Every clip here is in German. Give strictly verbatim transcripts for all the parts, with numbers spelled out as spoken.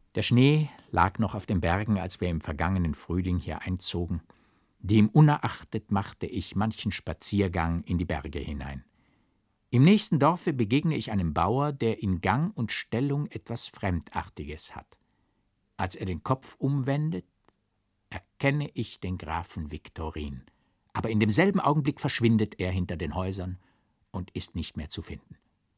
Der Schnee lag noch auf den Bergen, als wir im vergangenen Frühling hier einzogen. Dem unerachtet machte ich manchen Spaziergang in die Berge hinein. Im nächsten Dorfe begegne ich einem Bauer, der in Gang und Stellung etwas Fremdartiges hat. Als er den Kopf umwendet, erkenne ich den Grafen Viktorin, aber in demselben Augenblick verschwindet er hinter den Häusern und ist nicht mehr zu finden.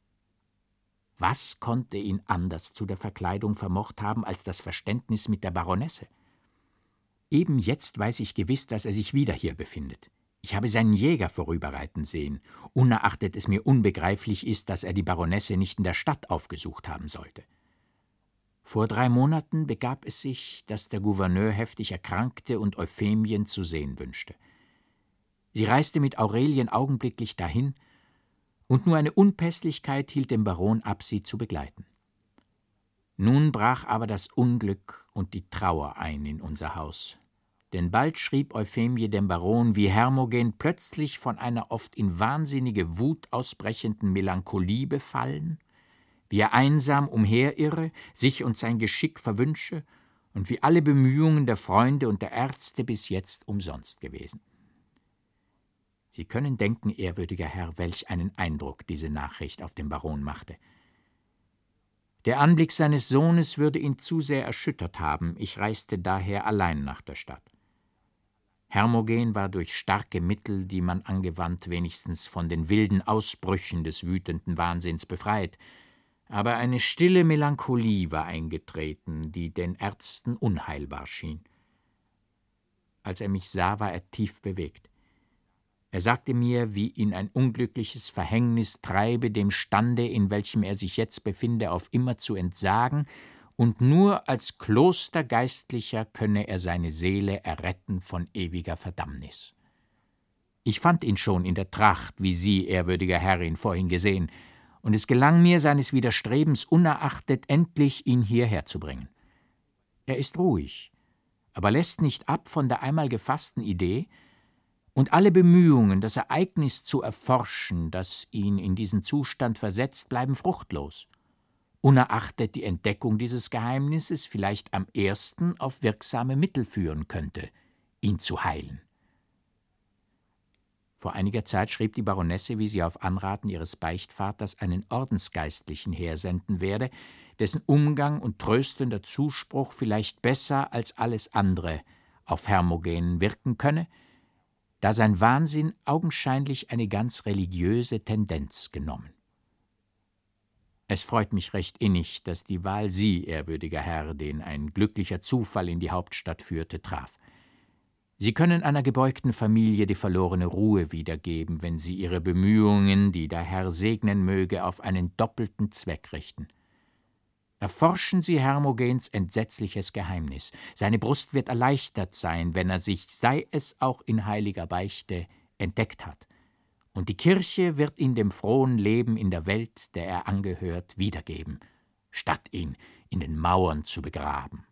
Was konnte ihn anders zu der Verkleidung vermocht haben als das Verständnis mit der Baronesse? Eben jetzt weiß ich gewiss, dass er sich wieder hier befindet. Ich habe seinen Jäger vorüberreiten sehen, unerachtet es mir unbegreiflich ist, dass er die Baronesse nicht in der Stadt aufgesucht haben sollte. Vor drei Monaten begab es sich, dass der Gouverneur heftig erkrankte und Euphemien zu sehen wünschte. Sie reiste mit Aurelien augenblicklich dahin, und nur eine Unpässlichkeit hielt den Baron ab, sie zu begleiten. Nun brach aber das Unglück und die Trauer ein in unser Haus. Denn bald schrieb Euphemie dem Baron, wie Hermogen plötzlich von einer oft in wahnsinnige Wut ausbrechenden Melancholie befallen, wie er einsam umherirre, sich und sein Geschick verwünsche und wie alle Bemühungen der Freunde und der Ärzte bis jetzt umsonst gewesen. Sie können denken, ehrwürdiger Herr, welch einen Eindruck diese Nachricht auf den Baron machte. Der Anblick seines Sohnes würde ihn zu sehr erschüttert haben, ich reiste daher allein nach der Stadt. Hermogen war durch starke Mittel, die man angewandt, wenigstens von den wilden Ausbrüchen des wütenden Wahnsinns befreit, aber eine stille Melancholie war eingetreten, die den Ärzten unheilbar schien. Als er mich sah, war er tief bewegt. Er sagte mir, wie ihn ein unglückliches Verhängnis treibe, dem Stande, in welchem er sich jetzt befinde, auf immer zu entsagen, und nur als Klostergeistlicher könne er seine Seele erretten von ewiger Verdammnis. Ich fand ihn schon in der Tracht, wie Sie, ehrwürdiger Herr, ihn vorhin gesehen, und es gelang mir, seines Widerstrebens unerachtet, endlich ihn hierher zu bringen. Er ist ruhig, aber lässt nicht ab von der einmal gefassten Idee, und alle Bemühungen, das Ereignis zu erforschen, das ihn in diesen Zustand versetzt, bleiben fruchtlos, unerachtet die Entdeckung dieses Geheimnisses vielleicht am ersten auf wirksame Mittel führen könnte, ihn zu heilen. Vor einiger Zeit schrieb die Baronesse, wie sie auf Anraten ihres Beichtvaters einen Ordensgeistlichen hersenden werde, dessen Umgang und tröstender Zuspruch vielleicht besser als alles andere auf Hermogen wirken könne, da sein Wahnsinn augenscheinlich eine ganz religiöse Tendenz genommen. Es freut mich recht innig, dass die Wahl Sie, ehrwürdiger Herr, den ein glücklicher Zufall in die Hauptstadt führte, traf. Sie können einer gebeugten Familie die verlorene Ruhe wiedergeben, wenn Sie Ihre Bemühungen, die der Herr segnen möge, auf einen doppelten Zweck richten. Erforschen Sie Hermogens entsetzliches Geheimnis. Seine Brust wird erleichtert sein, wenn er sich, sei es auch in heiliger Beichte, entdeckt hat. Und die Kirche wird ihn dem frohen Leben in der Welt, der er angehört, wiedergeben, statt ihn in den Mauern zu begraben.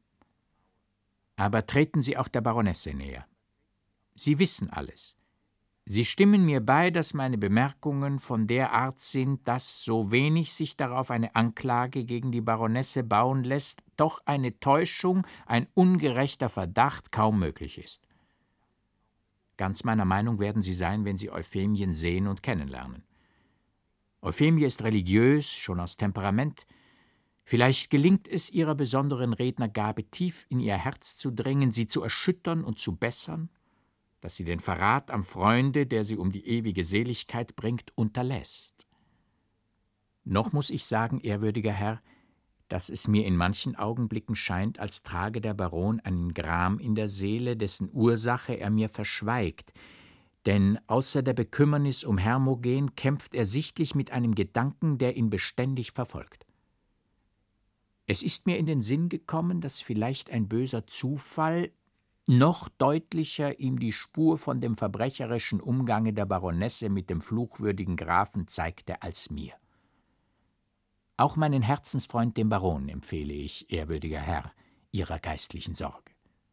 Aber treten Sie auch der Baronesse näher. Sie wissen alles. Sie stimmen mir bei, dass meine Bemerkungen von der Art sind, dass, so wenig sich darauf eine Anklage gegen die Baronesse bauen lässt, doch eine Täuschung, ein ungerechter Verdacht kaum möglich ist. Ganz meiner Meinung werden Sie sein, wenn Sie Euphemien sehen und kennenlernen. Euphemie ist religiös, schon aus Temperament. Vielleicht gelingt es ihrer besonderen Rednergabe, tief in ihr Herz zu dringen, sie zu erschüttern und zu bessern, dass sie den Verrat am Freunde, der sie um die ewige Seligkeit bringt, unterlässt. Noch muß ich sagen, ehrwürdiger Herr, dass es mir in manchen Augenblicken scheint, als trage der Baron einen Gram in der Seele, dessen Ursache er mir verschweigt, denn außer der Bekümmernis um Hermogen kämpft er sichtlich mit einem Gedanken, der ihn beständig verfolgt. Es ist mir in den Sinn gekommen, dass vielleicht ein böser Zufall noch deutlicher ihm die Spur von dem verbrecherischen Umgange der Baronesse mit dem fluchwürdigen Grafen zeigte als mir. Auch meinen Herzensfreund, dem Baron, empfehle ich, ehrwürdiger Herr, Ihrer geistlichen Sorge.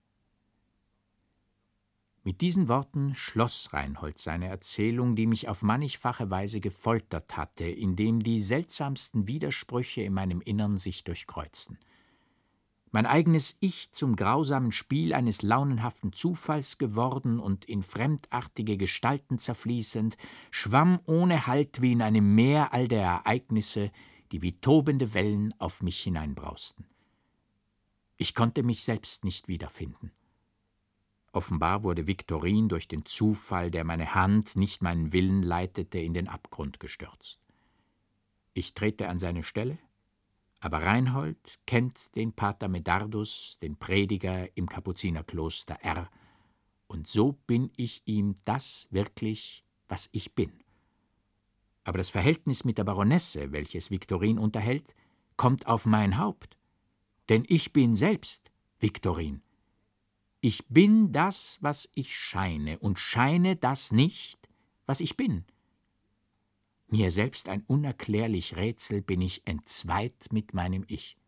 Mit diesen Worten schloss Reinhold seine Erzählung, die mich auf mannigfache Weise gefoltert hatte, indem die seltsamsten Widersprüche in meinem Innern sich durchkreuzten. mein eigenes Ich zum grausamen Spiel eines launenhaften Zufalls geworden und in fremdartige Gestalten zerfließend, schwamm ohne Halt wie in einem Meer all der Ereignisse, die wie tobende Wellen auf mich hineinbrausten. Ich konnte mich selbst nicht wiederfinden. Offenbar wurde Viktorin durch den Zufall, der meine Hand, nicht meinen Willen leitete, in den Abgrund gestürzt. Ich trete an seine Stelle, aber Reinhold kennt den Pater Medardus, den Prediger im Kapuzinerkloster R., und so bin ich ihm das wirklich, was ich bin. Aber das Verhältnis mit der Baronesse, welches Viktorin unterhält, kommt auf mein Haupt, denn ich bin selbst Viktorin. Ich bin das, was ich scheine, und scheine das nicht, was ich bin. Mir selbst ein unerklärlich Rätsel, bin ich entzweit mit meinem Ich.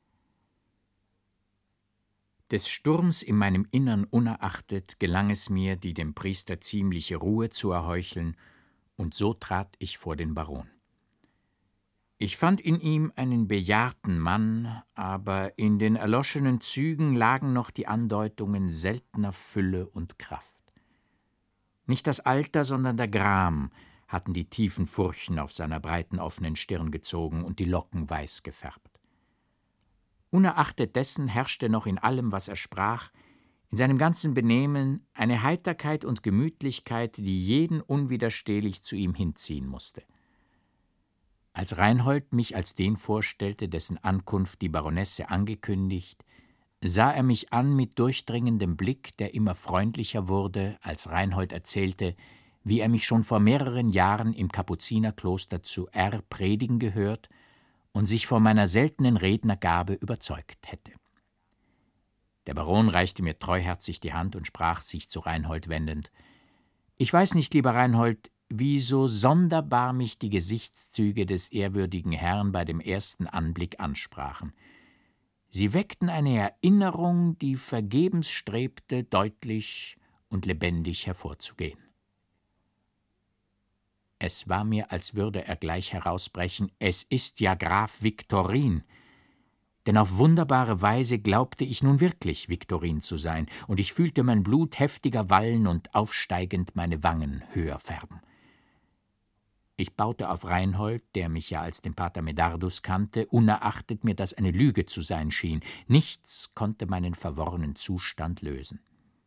Des Sturms in meinem Innern unerachtet, gelang es mir, die dem Priester ziemliche Ruhe zu erheucheln, und so trat ich vor den Baron. Ich fand in ihm einen bejahrten Mann, aber in den erloschenen Zügen lagen noch die Andeutungen seltener Fülle und Kraft. Nicht das Alter, sondern der Gram hatten die tiefen Furchen auf seiner breiten, offenen Stirn gezogen und die Locken weiß gefärbt. Unerachtet dessen herrschte noch in allem, was er sprach, in seinem ganzen Benehmen eine Heiterkeit und Gemütlichkeit, die jeden unwiderstehlich zu ihm hinziehen musste. Als Reinhold mich als den vorstellte, dessen Ankunft die Baronesse angekündigt, sah er mich an mit durchdringendem Blick, der immer freundlicher wurde, als Reinhold erzählte, wie er mich schon vor mehreren Jahren im Kapuzinerkloster zu R. predigen gehört und sich von meiner seltenen Rednergabe überzeugt hätte. Der Baron reichte mir treuherzig die Hand und sprach, sich zu Reinhold wendend: »Ich weiß nicht, lieber Reinhold, wie so sonderbar mich die Gesichtszüge des ehrwürdigen Herrn bei dem ersten Anblick ansprachen. Sie weckten eine Erinnerung, die vergebens strebte, deutlich und lebendig hervorzugehen. Es war mir, als würde er gleich herausbrechen: »Es ist ja Graf Viktorin!« Denn auf wunderbare Weise glaubte ich nun wirklich Viktorin zu sein, und ich fühlte mein Blut heftiger wallen und aufsteigend meine Wangen höher färben. Ich baute auf Reinhold, der mich ja als den Pater Medardus kannte, unerachtet mir das eine Lüge zu sein schien. Nichts konnte meinen verworrenen Zustand lösen.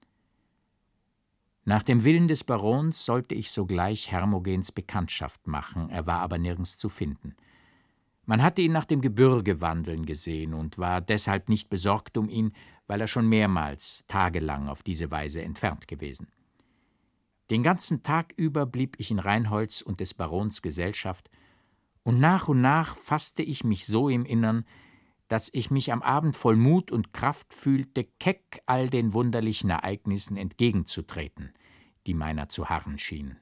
Nach dem Willen des Barons sollte ich sogleich Hermogens Bekanntschaft machen, er war aber nirgends zu finden. Man hatte ihn nach dem Gebürge wandeln gesehen und war deshalb nicht besorgt um ihn, weil er schon mehrmals tagelang auf diese Weise entfernt gewesen. Den ganzen Tag über blieb ich in Reinholds und des Barons Gesellschaft, und nach und nach fasste ich mich so im Innern, dass ich mich am Abend voll Mut und Kraft fühlte, keck all den wunderlichen Ereignissen entgegenzutreten, die meiner zu harren schienen.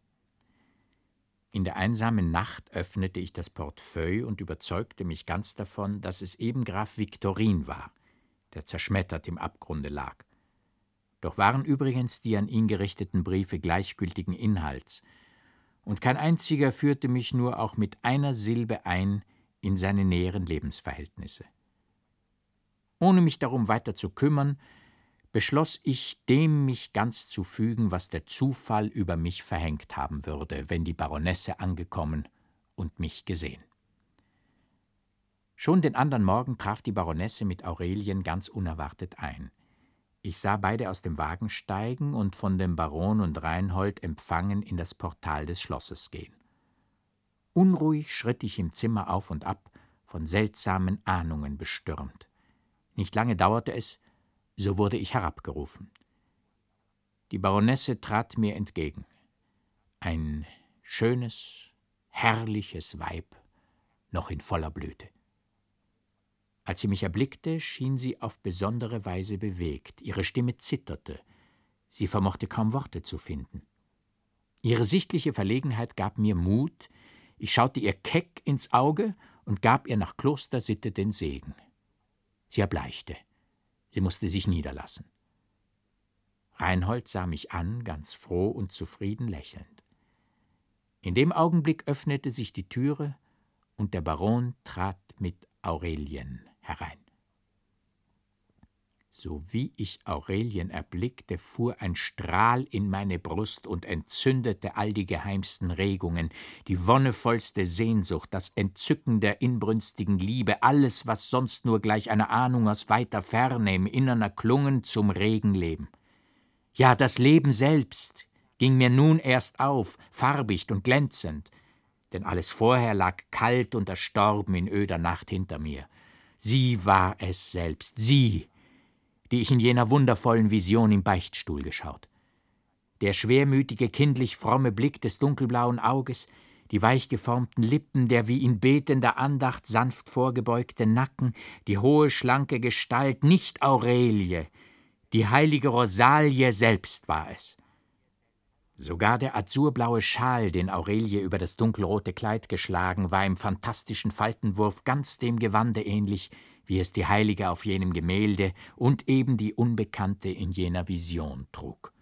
In der einsamen Nacht öffnete ich das Portefeuille und überzeugte mich ganz davon, dass es eben Graf Viktorin war, der zerschmettert im Abgrunde lag. Doch waren übrigens die an ihn gerichteten Briefe gleichgültigen Inhalts, und kein einziger führte mich nur auch mit einer Silbe ein in seine näheren Lebensverhältnisse. Ohne mich darum weiter zu kümmern, beschloss ich, dem mich ganz zu fügen, was der Zufall über mich verhängt haben würde, wenn die Baronesse angekommen und mich gesehen. Schon den andern Morgen traf die Baronesse mit Aurelien ganz unerwartet ein. Ich sah beide aus dem Wagen steigen und von dem Baron und Reinhold empfangen in das Portal des Schlosses gehen. Unruhig schritt ich im Zimmer auf und ab, von seltsamen Ahnungen bestürmt. Nicht lange dauerte es, so wurde ich herabgerufen. Die Baronesse trat mir entgegen. Ein schönes, herrliches Weib, noch in voller Blüte. Als sie mich erblickte, schien sie auf besondere Weise bewegt. Ihre Stimme zitterte. Sie vermochte kaum Worte zu finden. Ihre sichtliche Verlegenheit gab mir Mut. Ich schaute ihr keck ins Auge und gab ihr nach Klostersitte den Segen. Sie erbleichte. Sie musste sich niederlassen. Reinhold sah mich an, ganz froh und zufrieden lächelnd. In dem Augenblick öffnete sich die Türe, und der Baron trat mit Aurelien herein. Sowie ich Aurelien erblickte, fuhr ein Strahl in meine Brust und entzündete all die geheimsten Regungen, die wonnevollste Sehnsucht, das Entzücken der inbrünstigen Liebe, alles, was sonst nur gleich einer Ahnung aus weiter Ferne im Innern erklungen, zum regen Leben. Ja, das Leben selbst ging mir nun erst auf, farbicht und glänzend, denn alles vorher lag kalt und erstorben in öder Nacht hinter mir. Sie war es selbst, sie, die ich in jener wundervollen Vision im Beichtstuhl geschaut. Der schwermütige, kindlich fromme Blick des dunkelblauen Auges, die weich geformten Lippen, der wie in betender Andacht sanft vorgebeugte Nacken, die hohe, schlanke Gestalt, nicht Aurelie, die heilige Rosalie selbst war es. Sogar der azurblaue Schal, den Aurelie über das dunkelrote Kleid geschlagen, war im phantastischen Faltenwurf ganz dem Gewande ähnlich, wie es die Heilige auf jenem Gemälde und eben die Unbekannte in jener Vision trug.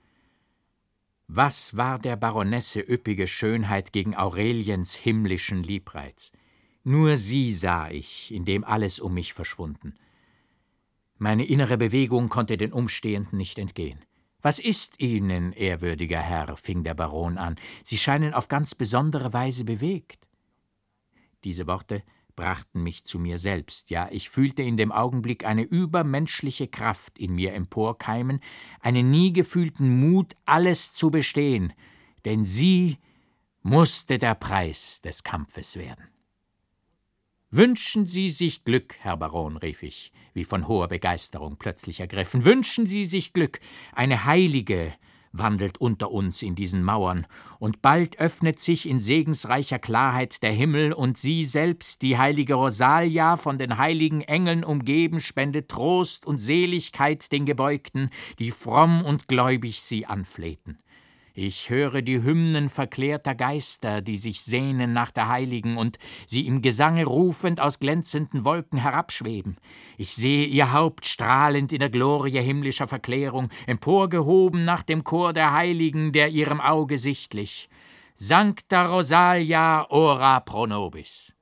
Was war der Baronesse üppige Schönheit gegen Aureliens himmlischen Liebreiz? Nur sie sah ich, in dem alles um mich verschwunden. Meine innere Bewegung konnte den Umstehenden nicht entgehen. »Was ist Ihnen, ehrwürdiger Herr?« fing der Baron an. »Sie scheinen auf ganz besondere Weise bewegt.« Diese Worte brachten mich zu mir selbst, ja, ich fühlte in dem Augenblick eine übermenschliche Kraft in mir emporkeimen, einen nie gefühlten Mut, alles zu bestehen, denn sie musste der Preis des Kampfes werden. »Wünschen Sie sich Glück, Herr Baron«, rief ich, wie von hoher Begeisterung plötzlich ergriffen, »wünschen Sie sich Glück, eine Heilige wandelt unter uns in diesen Mauern, und bald öffnet sich in segensreicher Klarheit der Himmel, und sie selbst, die heilige Rosalia, von den heiligen Engeln umgeben, spendet Trost und Seligkeit den Gebeugten, die fromm und gläubig sie anflehten. Ich höre die Hymnen verklärter Geister, die sich sehnen nach der Heiligen und sie im Gesange rufend aus glänzenden Wolken herabschweben. Ich sehe ihr Haupt strahlend in der Glorie himmlischer Verklärung, emporgehoben nach dem Chor der Heiligen, der ihrem Auge sichtlich. Sancta Rosalia ora pro nobis.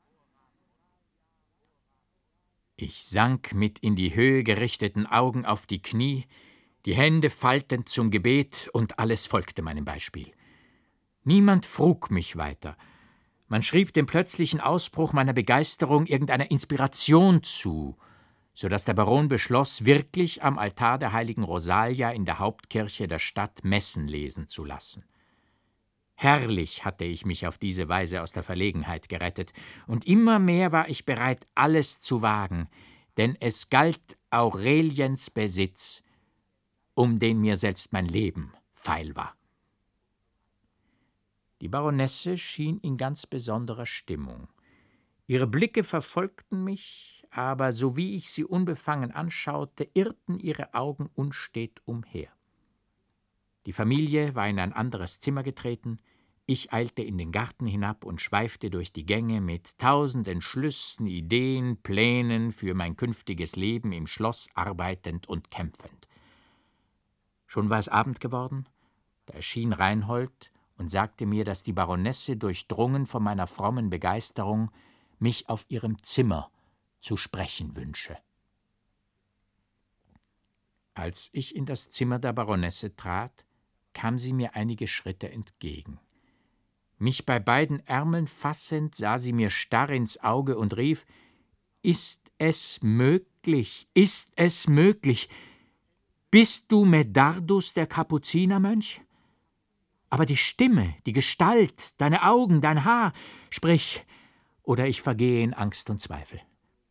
Ich sank mit in die Höhe gerichteten Augen auf die Knie, die Hände faltend zum Gebet, und alles folgte meinem Beispiel. Niemand frug mich weiter. Man schrieb dem plötzlichen Ausbruch meiner Begeisterung irgendeiner Inspiration zu, so dass der Baron beschloss, wirklich am Altar der heiligen Rosalia in der Hauptkirche der Stadt Messen lesen zu lassen. Herrlich hatte ich mich auf diese Weise aus der Verlegenheit gerettet, und immer mehr war ich bereit, alles zu wagen, denn es galt Aureliens Besitz, um den mir selbst mein Leben feil war. Die Baronesse schien in ganz besonderer Stimmung. Ihre Blicke verfolgten mich, aber sowie ich sie unbefangen anschaute, irrten ihre Augen unstet umher. Die Familie war in ein anderes Zimmer getreten, ich eilte in den Garten hinab und schweifte durch die Gänge mit tausend Entschlüssen, Ideen, Plänen für mein künftiges Leben im Schloss arbeitend und kämpfend. Schon war es Abend geworden, da erschien Reinhold und sagte mir, dass die Baronesse, durchdrungen von meiner frommen Begeisterung, mich auf ihrem Zimmer zu sprechen wünsche. Als ich in das Zimmer der Baronesse trat, kam sie mir einige Schritte entgegen. Mich bei beiden Ärmeln fassend, sah sie mir starr ins Auge und rief: »Ist es möglich, ist es möglich? Bist du Medardus, der Kapuzinermönch? Aber die Stimme, die Gestalt, deine Augen, dein Haar, sprich, oder ich vergehe in Angst und Zweifel.«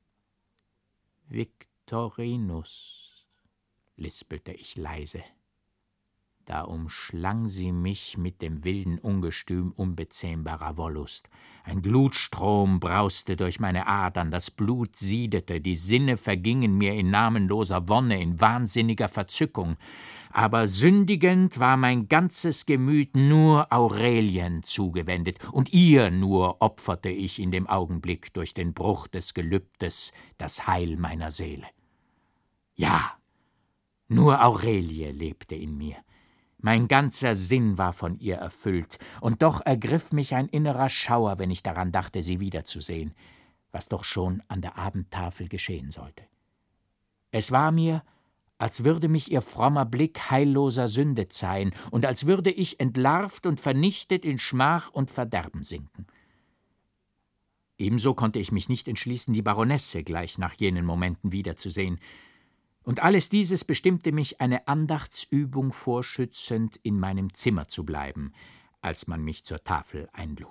»Victorinus«, lispelte ich leise. Da umschlang sie mich mit dem wilden Ungestüm unbezähmbarer Wollust. Ein Glutstrom brauste durch meine Adern, das Blut siedete, die Sinne vergingen mir in namenloser Wonne, in wahnsinniger Verzückung. Aber sündigend war mein ganzes Gemüt nur Aurelien zugewendet, und ihr nur opferte ich in dem Augenblick durch den Bruch des Gelübdes das Heil meiner Seele. Ja, nur Aurelie lebte in mir. Mein ganzer Sinn war von ihr erfüllt, und doch ergriff mich ein innerer Schauer, wenn ich daran dachte, sie wiederzusehen, was doch schon an der Abendtafel geschehen sollte. Es war mir, als würde mich ihr frommer Blick heilloser Sünde zeihen und als würde ich entlarvt und vernichtet in Schmach und Verderben sinken. Ebenso konnte ich mich nicht entschließen, die Baronesse gleich nach jenen Momenten wiederzusehen. Und alles dieses bestimmte mich, eine Andachtsübung vorschützend in meinem Zimmer zu bleiben, als man mich zur Tafel einlud.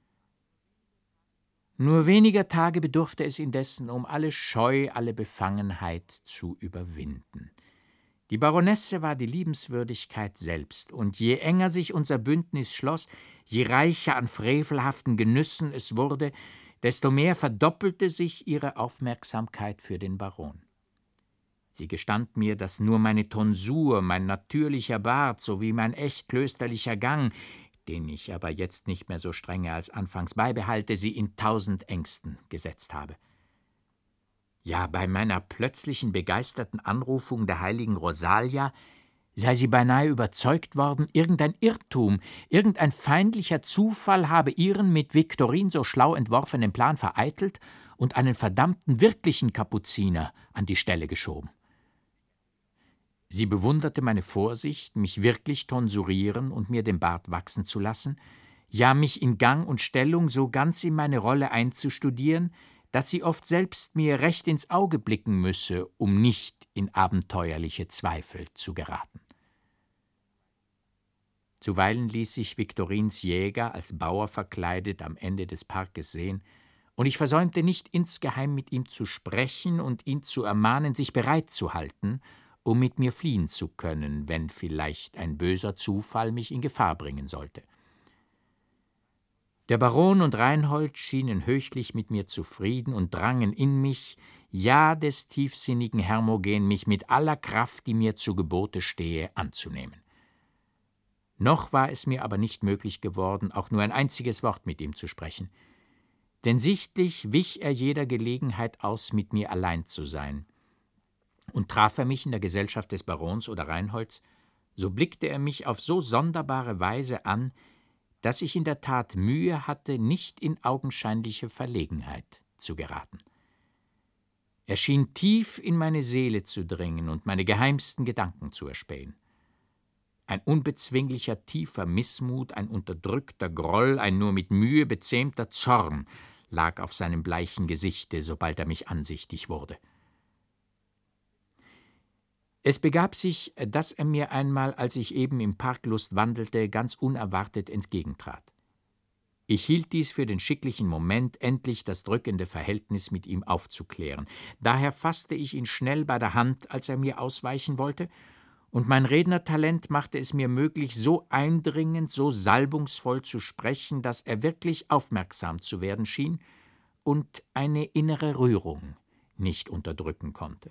Nur weniger Tage bedurfte es indessen, um alle Scheu, alle Befangenheit zu überwinden. Die Baronesse war die Liebenswürdigkeit selbst, und je enger sich unser Bündnis schloss, je reicher an frevelhaften Genüssen es wurde, desto mehr verdoppelte sich ihre Aufmerksamkeit für den Baron. Sie gestand mir, dass nur meine Tonsur, mein natürlicher Bart sowie mein echt klösterlicher Gang, den ich aber jetzt nicht mehr so strenge als anfangs beibehalte, sie in tausend Ängsten gesetzt habe. Ja, bei meiner plötzlichen begeisterten Anrufung der heiligen Rosalia sei sie beinahe überzeugt worden, irgendein Irrtum, irgendein feindlicher Zufall habe ihren mit Viktorin so schlau entworfenen Plan vereitelt und einen verdammten wirklichen Kapuziner an die Stelle geschoben. Sie bewunderte meine Vorsicht, mich wirklich tonsurieren und mir den Bart wachsen zu lassen, ja mich in Gang und Stellung so ganz in meine Rolle einzustudieren, dass sie oft selbst mir recht ins Auge blicken müsse, um nicht in abenteuerliche Zweifel zu geraten. Zuweilen ließ sich Viktorins Jäger als Bauer verkleidet am Ende des Parkes sehen, und ich versäumte nicht, insgeheim mit ihm zu sprechen und ihn zu ermahnen, sich bereit zu halten, um mit mir fliehen zu können, wenn vielleicht ein böser Zufall mich in Gefahr bringen sollte. Der Baron und Reinhold schienen höchlich mit mir zufrieden und drangen in mich, ja des tiefsinnigen Hermogen, mich mit aller Kraft, die mir zu Gebote stehe, anzunehmen. Noch war es mir aber nicht möglich geworden, auch nur ein einziges Wort mit ihm zu sprechen. Denn sichtlich wich er jeder Gelegenheit aus, mit mir allein zu sein. Und traf er mich in der Gesellschaft des Barons oder Reinholds, so blickte er mich auf so sonderbare Weise an, dass ich in der Tat Mühe hatte, nicht in augenscheinliche Verlegenheit zu geraten. Er schien tief in meine Seele zu dringen und meine geheimsten Gedanken zu erspähen. Ein unbezwinglicher, tiefer Missmut, ein unterdrückter Groll, ein nur mit Mühe bezähmter Zorn lag auf seinem bleichen Gesichte, sobald er mich ansichtig wurde. Es begab sich, dass er mir einmal, als ich eben im Park Lust wandelte, ganz unerwartet entgegentrat. Ich hielt dies für den schicklichen Moment, endlich das drückende Verhältnis mit ihm aufzuklären. Daher fasste ich ihn schnell bei der Hand, als er mir ausweichen wollte, und mein Rednertalent machte es mir möglich, so eindringend, so salbungsvoll zu sprechen, dass er wirklich aufmerksam zu werden schien und eine innere Rührung nicht unterdrücken konnte.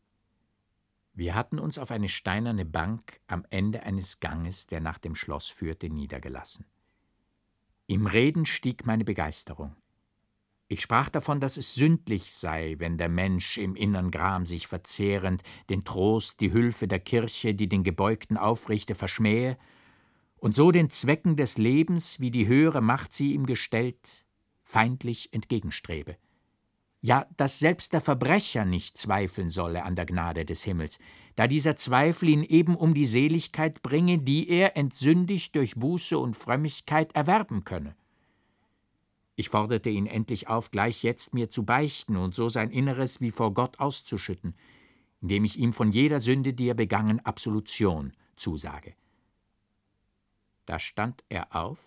Wir hatten uns auf eine steinerne Bank am Ende eines Ganges, der nach dem Schloss führte, niedergelassen. Im Reden stieg meine Begeisterung. Ich sprach davon, dass es sündlich sei, wenn der Mensch im innern Gram sich verzehrend den Trost, die Hülfe der Kirche, die den Gebeugten aufrichte, verschmähe und so den Zwecken des Lebens, wie die höhere Macht sie ihm gestellt, feindlich entgegenstrebe. Ja, dass selbst der Verbrecher nicht zweifeln solle an der Gnade des Himmels, da dieser Zweifel ihn eben um die Seligkeit bringe, die er entsündigt durch Buße und Frömmigkeit erwerben könne. Ich forderte ihn endlich auf, gleich jetzt mir zu beichten und so sein Inneres wie vor Gott auszuschütten, indem ich ihm von jeder Sünde, die er begangen, Absolution zusage. Da stand er auf,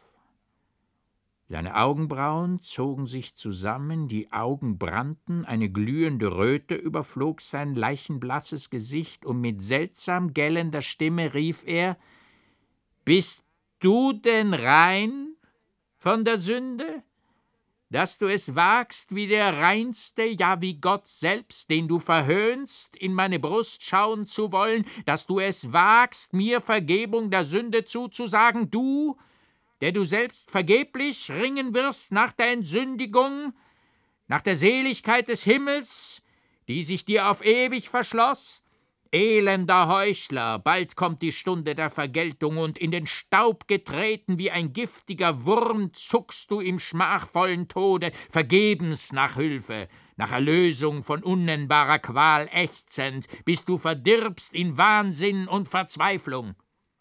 seine Augenbrauen zogen sich zusammen, die Augen brannten, eine glühende Röte überflog sein leichenblasses Gesicht, und mit seltsam gellender Stimme rief er: »Bist du denn rein von der Sünde, dass du es wagst, wie der Reinste, ja wie Gott selbst, den du verhöhnst, in meine Brust schauen zu wollen, dass du es wagst, mir Vergebung der Sünde zuzusagen, du, der du selbst vergeblich ringen wirst nach der Entsündigung, nach der Seligkeit des Himmels, die sich dir auf ewig verschloss? Elender Heuchler, bald kommt die Stunde der Vergeltung, und in den Staub getreten wie ein giftiger Wurm zuckst du im schmachvollen Tode vergebens nach Hülfe. nach Erlösung von unnennbarer Qual ächzend, bis du verdirbst in Wahnsinn und Verzweiflung.«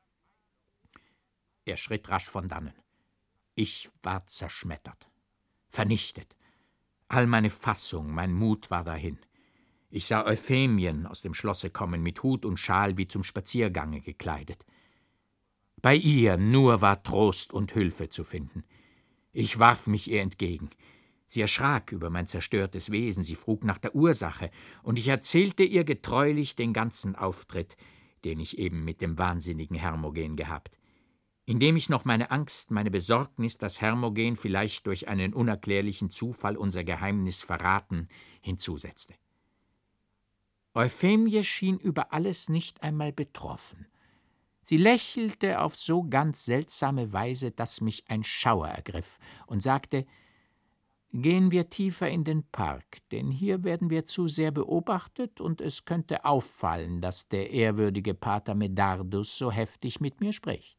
Er schritt rasch von dannen. Ich war zerschmettert, vernichtet. All meine Fassung, mein Mut war dahin. Ich sah Euphemien aus dem Schlosse kommen, mit Hut und Schal wie zum Spaziergange gekleidet. Bei ihr nur war Trost und Hülfe zu finden. Ich warf mich ihr entgegen. Sie erschrak über mein zerstörtes Wesen, sie frug nach der Ursache, und ich erzählte ihr getreulich den ganzen Auftritt, den ich eben mit dem wahnsinnigen Hermogen gehabt, indem ich noch meine Angst, meine Besorgnis, dass Hermogen vielleicht durch einen unerklärlichen Zufall unser Geheimnis verraten, hinzusetzte. Euphemie schien über alles nicht einmal betroffen. Sie lächelte auf so ganz seltsame Weise, dass mich ein Schauer ergriff, und sagte: »Gehen wir tiefer in den Park, denn hier werden wir zu sehr beobachtet, und es könnte auffallen, dass der ehrwürdige Pater Medardus so heftig mit mir spricht.«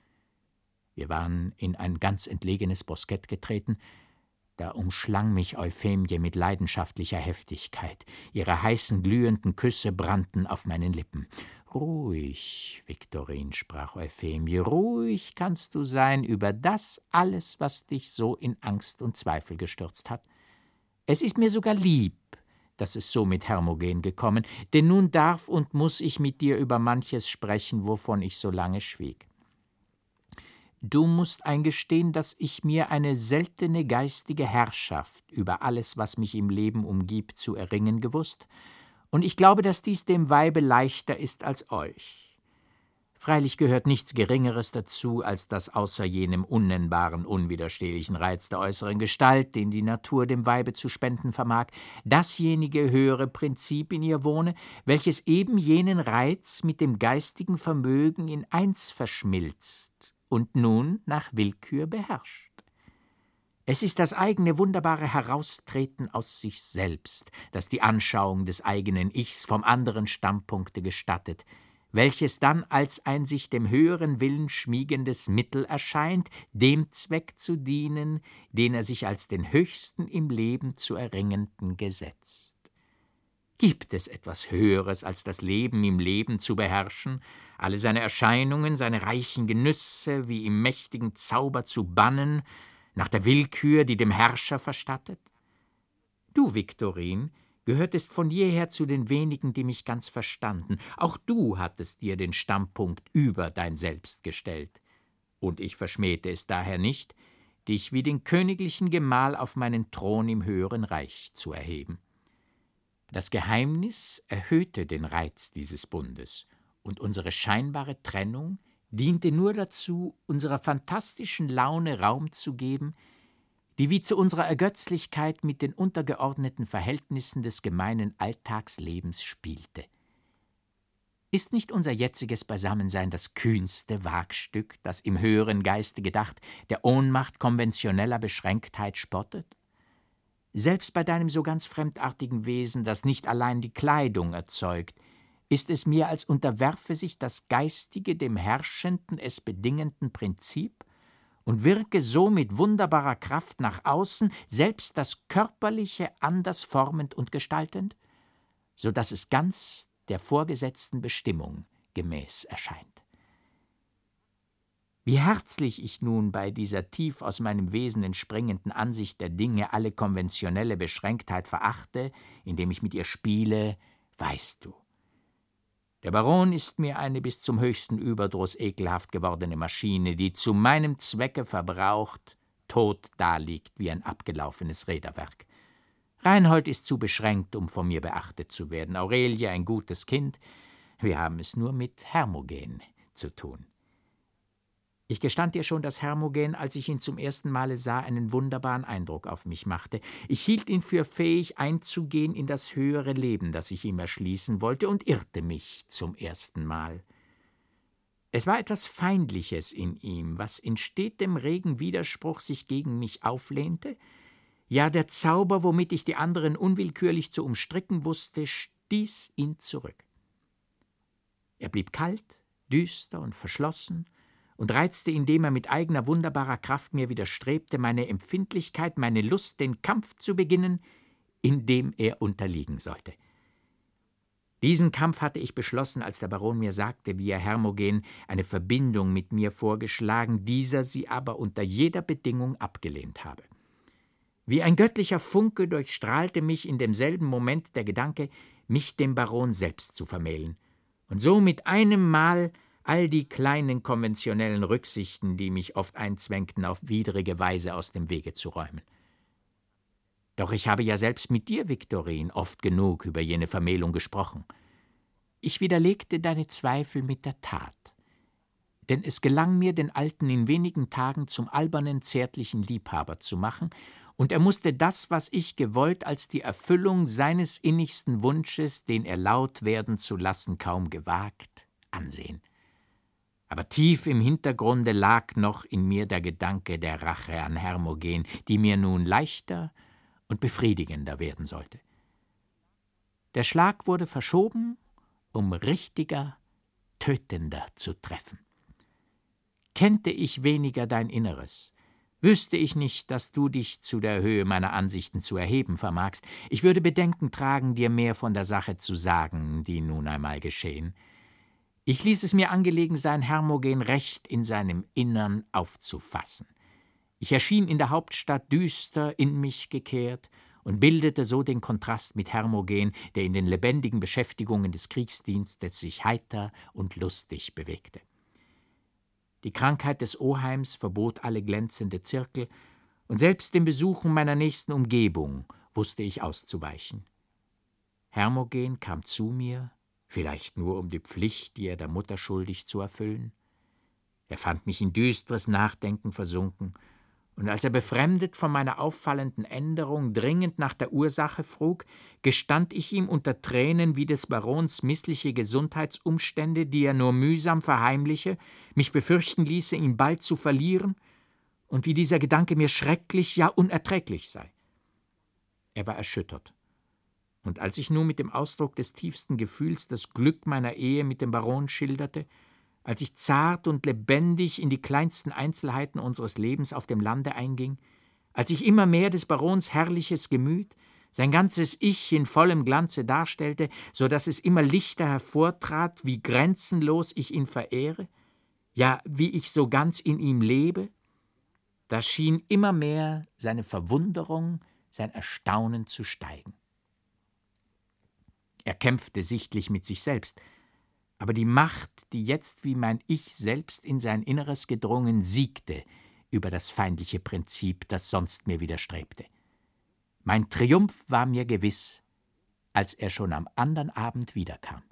Wir waren in ein ganz entlegenes Boskett getreten. Da umschlang mich Euphemie mit leidenschaftlicher Heftigkeit. Ihre heißen, glühenden Küsse brannten auf meinen Lippen. »Ruhig, Viktorin«, sprach Euphemie, »ruhig kannst du sein über das alles, was dich so in Angst und Zweifel gestürzt hat. Es ist mir sogar lieb, dass es so mit Hermogen gekommen, denn nun darf und muß ich mit dir über manches sprechen, wovon ich so lange schwieg. Du musst eingestehen, dass ich mir eine seltene geistige Herrschaft über alles, was mich im Leben umgibt, zu erringen gewusst, und ich glaube, dass dies dem Weibe leichter ist als euch. Freilich gehört nichts Geringeres dazu, als dass außer jenem unnennbaren, unwiderstehlichen Reiz der äußeren Gestalt, den die Natur dem Weibe zu spenden vermag, dasjenige höhere Prinzip in ihr wohne, welches eben jenen Reiz mit dem geistigen Vermögen in eins verschmilzt und nun nach Willkür beherrscht. Es ist das eigene wunderbare Heraustreten aus sich selbst, das die Anschauung des eigenen Ichs vom anderen Standpunkte gestattet, welches dann als ein sich dem höheren Willen schmiegendes Mittel erscheint, dem Zweck zu dienen, den er sich als den höchsten im Leben zu erringenden gesetzt. Gibt es etwas Höheres, als das Leben im Leben zu beherrschen, alle seine Erscheinungen, seine reichen Genüsse wie im mächtigen Zauber zu bannen, nach der Willkür, die dem Herrscher verstattet? Du, Viktorin, gehörtest von jeher zu den wenigen, die mich ganz verstanden. Auch du hattest dir den Standpunkt über dein Selbst gestellt. Und ich verschmähte es daher nicht, dich wie den königlichen Gemahl auf meinen Thron im höheren Reich zu erheben. Das Geheimnis erhöhte den Reiz dieses Bundes, und unsere scheinbare Trennung diente nur dazu, unserer fantastischen Laune Raum zu geben, die wie zu unserer Ergötzlichkeit mit den untergeordneten Verhältnissen des gemeinen Alltagslebens spielte. Ist nicht unser jetziges Beisammensein das kühnste Wagstück, das im höheren Geiste gedacht der Ohnmacht konventioneller Beschränktheit spottet? Selbst bei deinem so ganz fremdartigen Wesen, das nicht allein die Kleidung erzeugt, ist es mir, als unterwerfe sich das Geistige dem herrschenden, es bedingenden Prinzip und wirke so mit wunderbarer Kraft nach außen, selbst das Körperliche anders formend und gestaltend, so dass es ganz der vorgesetzten Bestimmung gemäß erscheint. Wie herzlich ich nun bei dieser tief aus meinem Wesen entspringenden Ansicht der Dinge alle konventionelle Beschränktheit verachte, indem ich mit ihr spiele, weißt du. Der Baron ist mir eine bis zum höchsten Überdruss ekelhaft gewordene Maschine, die zu meinem Zwecke verbraucht, tot daliegt wie ein abgelaufenes Räderwerk. Reinhold ist zu beschränkt, um von mir beachtet zu werden, Aurelie ein gutes Kind, wir haben es nur mit Hermogen zu tun. Ich gestand dir schon, dass Hermogen, als ich ihn zum ersten Male sah, einen wunderbaren Eindruck auf mich machte. Ich hielt ihn für fähig, einzugehen in das höhere Leben, das ich ihm erschließen wollte, und irrte mich zum ersten Mal. Es war etwas Feindliches in ihm, was in stetem regen Widerspruch sich gegen mich auflehnte. Ja, der Zauber, womit ich die anderen unwillkürlich zu umstricken wusste, stieß ihn zurück. Er blieb kalt, düster und verschlossen und reizte, indem er mit eigener wunderbarer Kraft mir widerstrebte, meine Empfindlichkeit, meine Lust, den Kampf zu beginnen, in dem er unterliegen sollte. Diesen Kampf hatte ich beschlossen, als der Baron mir sagte, wie er Hermogen eine Verbindung mit mir vorgeschlagen, dieser sie aber unter jeder Bedingung abgelehnt habe. Wie ein göttlicher Funke durchstrahlte mich in demselben Moment der Gedanke, mich dem Baron selbst zu vermählen, und so mit einem Mal all die kleinen konventionellen Rücksichten, die mich oft einzwängten, auf widrige Weise aus dem Wege zu räumen. Doch ich habe ja selbst mit dir, Viktorin, oft genug über jene Vermählung gesprochen. Ich widerlegte deine Zweifel mit der Tat, denn es gelang mir, den Alten in wenigen Tagen zum albernen, zärtlichen Liebhaber zu machen, und er musste das, was ich gewollt, als die Erfüllung seines innigsten Wunsches, den er laut werden zu lassen kaum gewagt, ansehen. Aber tief im Hintergrunde lag noch in mir der Gedanke der Rache an Hermogen, die mir nun leichter und befriedigender werden sollte. Der Schlag wurde verschoben, um richtiger, tötender zu treffen. Kennte ich weniger dein Inneres, wüsste ich nicht, dass du dich zu der Höhe meiner Ansichten zu erheben vermagst, ich würde Bedenken tragen, dir mehr von der Sache zu sagen, die nun einmal geschehen. Ich ließ es mir angelegen sein, Hermogen recht in seinem Innern aufzufassen. Ich erschien in der Hauptstadt düster in mich gekehrt und bildete so den Kontrast mit Hermogen, der in den lebendigen Beschäftigungen des Kriegsdienstes sich heiter und lustig bewegte. Die Krankheit des Oheims verbot alle glänzende Zirkel, und selbst den Besuchen meiner nächsten Umgebung wusste ich auszuweichen. Hermogen kam zu mir, vielleicht nur um die Pflicht, die er der Mutter schuldig, zu erfüllen. Er fand mich in düstres Nachdenken versunken, und als er befremdet von meiner auffallenden Änderung dringend nach der Ursache frug, gestand ich ihm unter Tränen, wie des Barons missliche Gesundheitsumstände, die er nur mühsam verheimliche, mich befürchten ließe, ihn bald zu verlieren, und wie dieser Gedanke mir schrecklich, ja unerträglich sei. Er war erschüttert, und als ich nun mit dem Ausdruck des tiefsten Gefühls das Glück meiner Ehe mit dem Baron schilderte, als ich zart und lebendig in die kleinsten Einzelheiten unseres Lebens auf dem Lande einging, als ich immer mehr des Barons herrliches Gemüt, sein ganzes Ich in vollem Glanze darstellte, so daß es immer lichter hervortrat, wie grenzenlos ich ihn verehre, ja, wie ich so ganz in ihm lebe, da schien immer mehr seine Verwunderung, sein Erstaunen zu steigen. Er kämpfte sichtlich mit sich selbst, aber die Macht, die jetzt wie mein Ich selbst in sein Inneres gedrungen, siegte über das feindliche Prinzip, das sonst mir widerstrebte. Mein Triumph war mir gewiss, als er schon am andern Abend wiederkam.